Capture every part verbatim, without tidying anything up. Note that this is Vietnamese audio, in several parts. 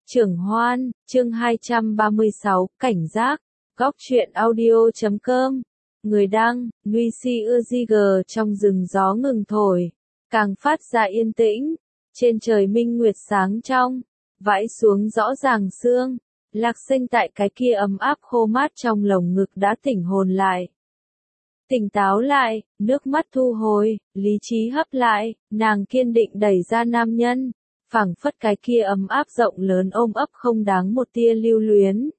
Trưởng Hoan, chương hai trăm ba mươi sáu, cảnh giác, góc truyện audio chấm com, người đăng, Nuy Si Ưa trong rừng gió ngừng thổi, càng phát ra yên tĩnh, trên trời minh nguyệt sáng trong, vãi xuống rõ ràng sương, Lạc Sinh tại cái kia ấm áp khô mát trong lồng ngực đã tỉnh hồn lại. Tỉnh táo lại, nước mắt thu hồi, lý trí hấp lại, nàng kiên định đẩy ra nam nhân, phảng phất cái kia ấm áp rộng lớn ôm ấp không đáng một tia lưu luyến.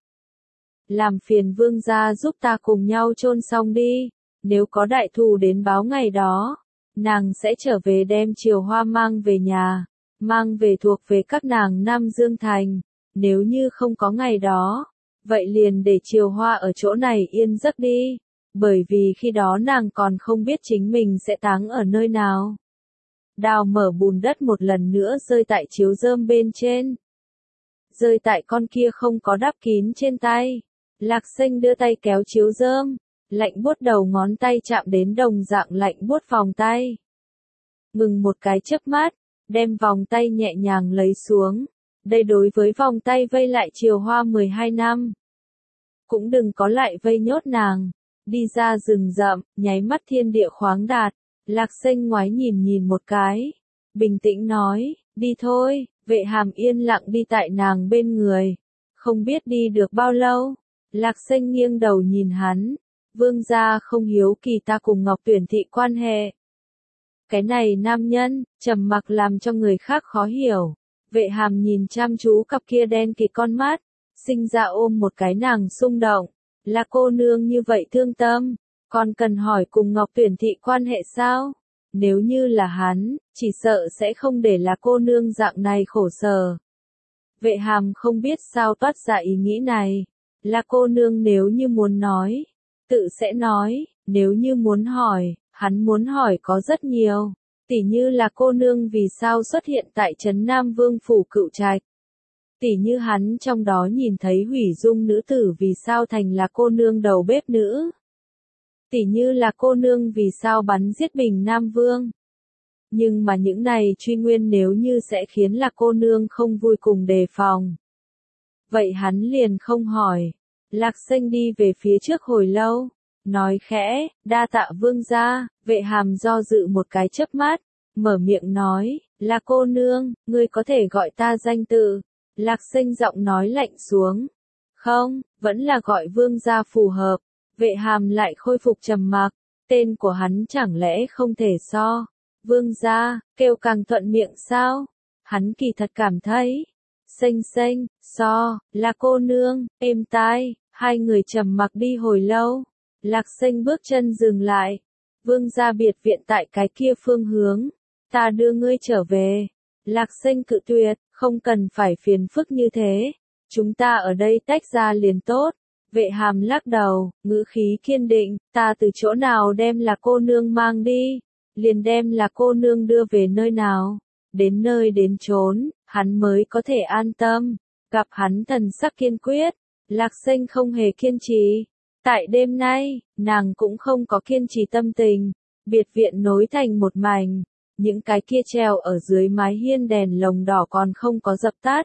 Làm phiền vương gia giúp ta cùng nhau chôn xong đi, nếu có đại thù đến báo ngày đó, nàng sẽ trở về đem Triều Hoa mang về nhà, mang về thuộc về các nàng Nam Dương Thành, nếu như không có ngày đó, vậy liền để Triều Hoa ở chỗ này yên giấc đi, bởi vì khi đó nàng còn không biết chính mình sẽ táng ở nơi nào. Đào mở bùn đất một lần nữa rơi tại chiếu rơm bên trên. Rơi tại con kia không có đắp kín trên tay. Lạc Sinh đưa tay kéo chiếu rơm, lạnh buốt đầu ngón tay chạm đến đồng dạng lạnh buốt vòng tay. Ngừng một cái chớp mắt, đem vòng tay nhẹ nhàng lấy xuống. Đây đối với vòng tay vây lại Triều Hoa mười hai năm. Cũng đừng có lại vây nhốt nàng. Đi ra rừng rậm, nháy mắt thiên địa khoáng đạt. Lạc Sinh ngoái nhìn nhìn một cái, bình tĩnh nói, đi thôi, Vệ Hàm yên lặng đi tại nàng bên người, không biết đi được bao lâu, Lạc Sinh nghiêng đầu nhìn hắn, vương gia không hiếu kỳ ta cùng Ngọc Tuyển Thị quan hệ. Cái này nam nhân, trầm mặc làm cho người khác khó hiểu, Vệ Hàm nhìn chăm chú cặp kia đen kịt con mắt, sinh ra ôm một cái nàng xung động, là cô nương như vậy thương tâm. Còn cần hỏi cùng Ngọc Tuyển Thị quan hệ sao? Nếu như là hắn, chỉ sợ sẽ không để là cô nương dạng này khổ sở. Vệ Hàm không biết sao toát ra ý nghĩ này. Là cô nương nếu như muốn nói, tự sẽ nói, nếu như muốn hỏi, hắn muốn hỏi có rất nhiều. Tỉ như là cô nương vì sao xuất hiện tại Trấn Nam Vương Phủ Cựu Trạch. Tỉ như hắn trong đó nhìn thấy hủy dung nữ tử vì sao thành là cô nương đầu bếp nữ. Tỉ như là cô nương vì sao bắn giết Bình Nam Vương. Nhưng mà những này truy nguyên nếu như sẽ khiến là cô nương không vui cùng đề phòng. Vậy hắn liền không hỏi. Lạc Sinh đi về phía trước hồi lâu. Nói khẽ, đa tạ vương gia, Vệ Hàm do dự một cái chớp mắt. Mở miệng nói, là cô nương, ngươi có thể gọi ta danh tự. Lạc Sinh giọng nói lạnh xuống. Không, vẫn là gọi vương gia phù hợp. Vệ Hàm lại khôi phục trầm mặc, tên của hắn chẳng lẽ không thể so. Vương gia, kêu càng thuận miệng sao? Hắn kỳ thật cảm thấy. Xanh xanh, so, là cô nương, êm tai, hai người trầm mặc đi hồi lâu. Lạc Sinh bước chân dừng lại. Vương gia biệt viện tại cái kia phương hướng. Ta đưa ngươi trở về. Lạc Sinh cự tuyệt, không cần phải phiền phức như thế. Chúng ta ở đây tách ra liền tốt. Vệ Hàm lắc đầu, ngữ khí kiên định, ta từ chỗ nào đem là cô nương mang đi, liền đem là cô nương đưa về nơi nào, đến nơi đến chốn, hắn mới có thể an tâm. Gặp hắn thần sắc kiên quyết, Lạc Sinh không hề kiên trì. Tại đêm nay, nàng cũng không có kiên trì tâm tình, biệt viện nối thành một mảnh, những cái kia treo ở dưới mái hiên đèn lồng đỏ còn không có dập tắt.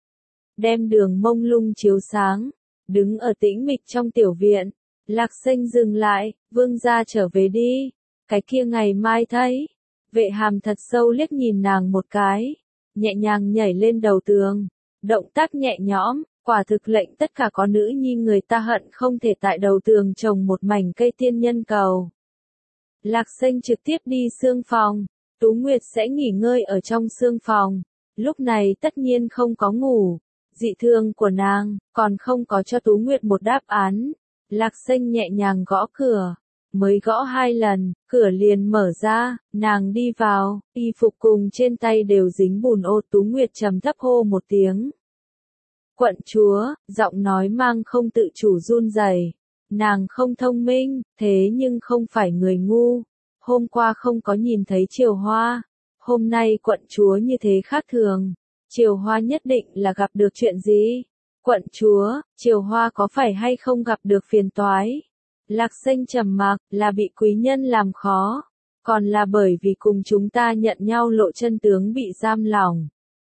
Đem đường mông lung chiếu sáng. Đứng ở tĩnh mịch trong tiểu viện, Lạc Sinh dừng lại, vương gia trở về đi, cái kia ngày mai thấy. Vệ Hàm thật sâu liếc nhìn nàng một cái, nhẹ nhàng nhảy lên đầu tường, động tác nhẹ nhõm, quả thực lệnh tất cả có nữ nhi người ta hận không thể tại đầu tường trồng một mảnh cây tiên nhân cầu. Lạc Sinh trực tiếp đi xương phòng, Tú Nguyệt sẽ nghỉ ngơi ở trong xương phòng, lúc này tất nhiên không có ngủ. Dị thương của nàng, còn không có cho Tú Nguyệt một đáp án. Lạc Sinh nhẹ nhàng gõ cửa, mới gõ hai lần, cửa liền mở ra, nàng đi vào, y phục cùng trên tay đều dính bùn ô. Tú Nguyệt trầm thấp hô một tiếng. Quận chúa, giọng nói mang không tự chủ run rẩy. Nàng không thông minh, thế nhưng không phải người ngu. Hôm qua không có nhìn thấy Triều Hoa, hôm nay quận chúa như thế khác thường. Triều Hoa nhất định là gặp được chuyện gì? Quận chúa, Triều Hoa có phải hay không gặp được phiền toái? Lạc Sinh trầm mặc, là bị quý nhân làm khó, còn là bởi vì cùng chúng ta nhận nhau lộ chân tướng bị giam lỏng.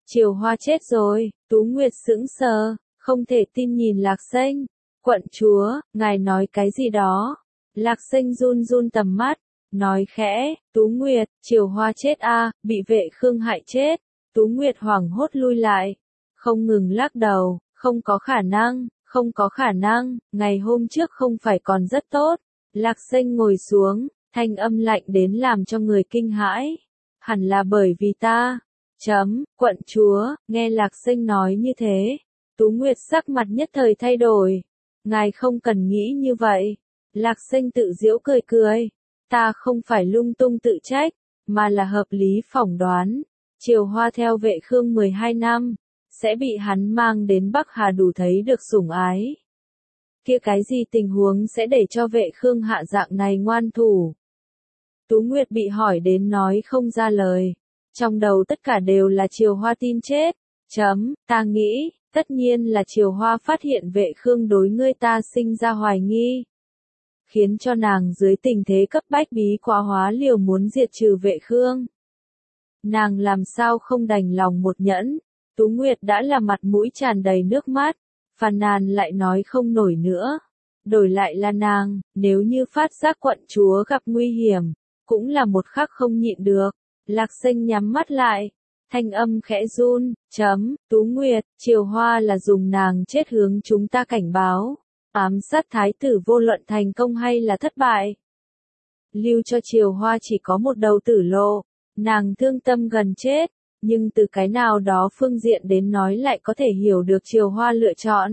Triều Hoa chết rồi, Tú Nguyệt sững sờ, không thể tin nhìn Lạc Xanh. Quận chúa, ngài nói cái gì đó? Lạc Xanh run run tầm mắt, nói khẽ, Tú Nguyệt, Triều Hoa chết a, bị vệ khương hại chết. Tú Nguyệt hoảng hốt lui lại, không ngừng lắc đầu, không có khả năng, không có khả năng, ngày hôm trước không phải còn rất tốt. Lạc Xanh ngồi xuống, thanh âm lạnh đến làm cho người kinh hãi. Hẳn là bởi vì ta. Chấm, quận chúa, nghe Lạc Xanh nói như thế. Tú Nguyệt sắc mặt nhất thời thay đổi. Ngài không cần nghĩ như vậy. Lạc Xanh tự giễu cười cười. Ta không phải lung tung tự trách, mà là hợp lý phỏng đoán. Triều Hoa theo vệ khương mười hai năm, sẽ bị hắn mang đến Bắc Hà đủ thấy được sủng ái. Kia cái gì tình huống sẽ để cho vệ khương hạ dạng này ngoan thủ? Tú Nguyệt bị hỏi đến nói không ra lời. Trong đầu tất cả đều là Triều Hoa tin chết. Chấm, ta nghĩ, tất nhiên là Triều Hoa phát hiện vệ khương đối ngươi ta sinh ra hoài nghi. Khiến cho nàng dưới tình thế cấp bách bí quá hóa liều muốn diệt trừ vệ khương. Nàng làm sao không đành lòng một nhẫn. Tú Nguyệt đã là mặt mũi tràn đầy nước mắt, phàn nàn lại nói không nổi nữa. Đổi lại là nàng, nếu như phát giác quận chúa gặp nguy hiểm, cũng là một khắc không nhịn được. Lạc Xanh nhắm mắt lại, thanh âm khẽ run, chấm, Tú Nguyệt, Triều Hoa là dùng nàng chết hướng chúng ta cảnh báo, ám sát thái tử vô luận thành công hay là thất bại. Lưu cho Triều Hoa chỉ có một đầu tử lộ, nàng thương tâm gần chết, nhưng từ cái nào đó phương diện đến nói lại có thể hiểu được Triều Hoa lựa chọn.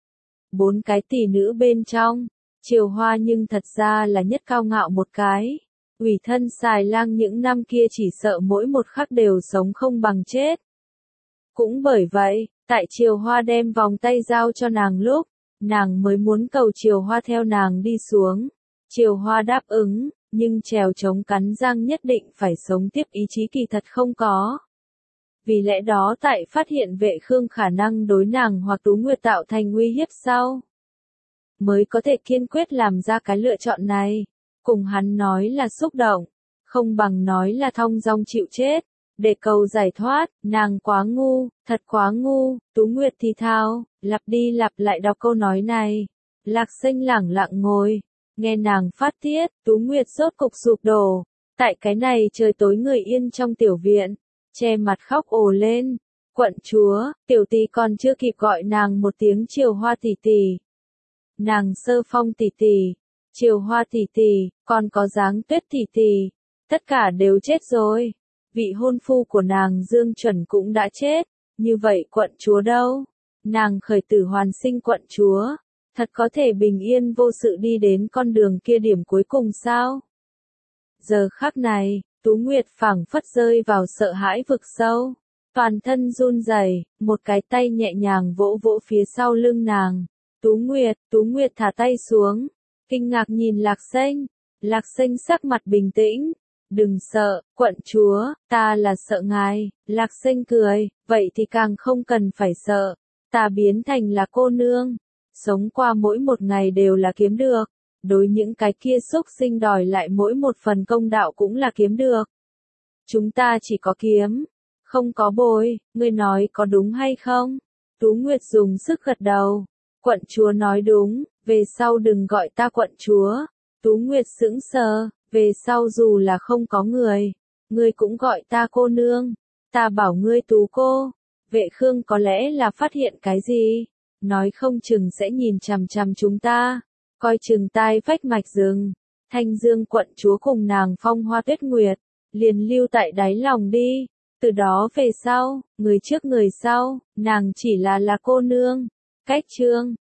Bốn cái tỷ nữ bên trong, Triều Hoa nhưng thật ra là nhất cao ngạo một cái. Ủy thân xài lang những năm kia chỉ sợ mỗi một khắc đều sống không bằng chết. Cũng bởi vậy, tại Triều Hoa đem vòng tay giao cho nàng lúc, nàng mới muốn cầu Triều Hoa theo nàng đi xuống. Triều Hoa đáp ứng, nhưng trèo chống cắn răng nhất định phải sống tiếp ý chí kỳ thật không có. Vì lẽ đó tại phát hiện vệ khương khả năng đối nàng hoặc Tú Nguyệt tạo thành uy hiếp sau, mới có thể kiên quyết làm ra cái lựa chọn này. Cùng hắn nói là xúc động, không bằng nói là thong dong chịu chết, để cầu giải thoát, nàng quá ngu, thật quá ngu. Tú Nguyệt thì thào, lặp đi lặp lại đọc câu nói này. Lạc Xanh lẳng lặng ngồi, nghe nàng phát tiết, Tú Nguyệt rốt cục sụp đổ. Tại cái này trời tối người yên trong tiểu viện, che mặt khóc ồ lên. Quận chúa, tiểu tỷ còn chưa kịp gọi nàng một tiếng Triều Hoa tỷ tỷ. Nàng Sơ Phong tỷ tỷ, Triều Hoa tỷ tỷ, còn có Giáng Tuyết tỷ tỷ, tất cả đều chết rồi. Vị hôn phu của nàng Dương Chuẩn cũng đã chết, như vậy quận chúa đâu? Nàng khởi tử hoàn sinh quận chúa, thật có thể bình yên vô sự đi đến con đường kia điểm cuối cùng sao? Giờ khắc này, Tú Nguyệt phảng phất rơi vào sợ hãi vực sâu, toàn thân run rẩy, một cái tay nhẹ nhàng vỗ vỗ phía sau lưng nàng. Tú Nguyệt, Tú Nguyệt thả tay xuống, kinh ngạc nhìn Lạc Xanh. Lạc Xanh sắc mặt bình tĩnh. Đừng sợ, quận chúa, ta là sợ ngài. Lạc Xanh cười, vậy thì càng không cần phải sợ. Ta biến thành là cô nương, sống qua mỗi một ngày đều là kiếm được. Đối những cái kia xúc sinh đòi lại mỗi một phần công đạo cũng là kiếm được. Chúng ta chỉ có kiếm, không có bồi, ngươi nói có đúng hay không? Tú Nguyệt dùng sức gật đầu. Quận chúa nói đúng, về sau đừng gọi ta quận chúa. Tú Nguyệt sững sờ, về sau dù là không có người, ngươi cũng gọi ta cô nương. Ta bảo ngươi Tú cô. Vệ Khương có lẽ là phát hiện cái gì, nói không chừng sẽ nhìn chằm chằm chúng ta, coi chừng tai vách mạch rừng. Thanh Dương quận chúa cùng nàng Phong Hoa Tuyết Nguyệt, liền lưu tại đáy lòng đi. Từ đó về sau, người trước người sau, nàng chỉ là là cô nương. Cách chương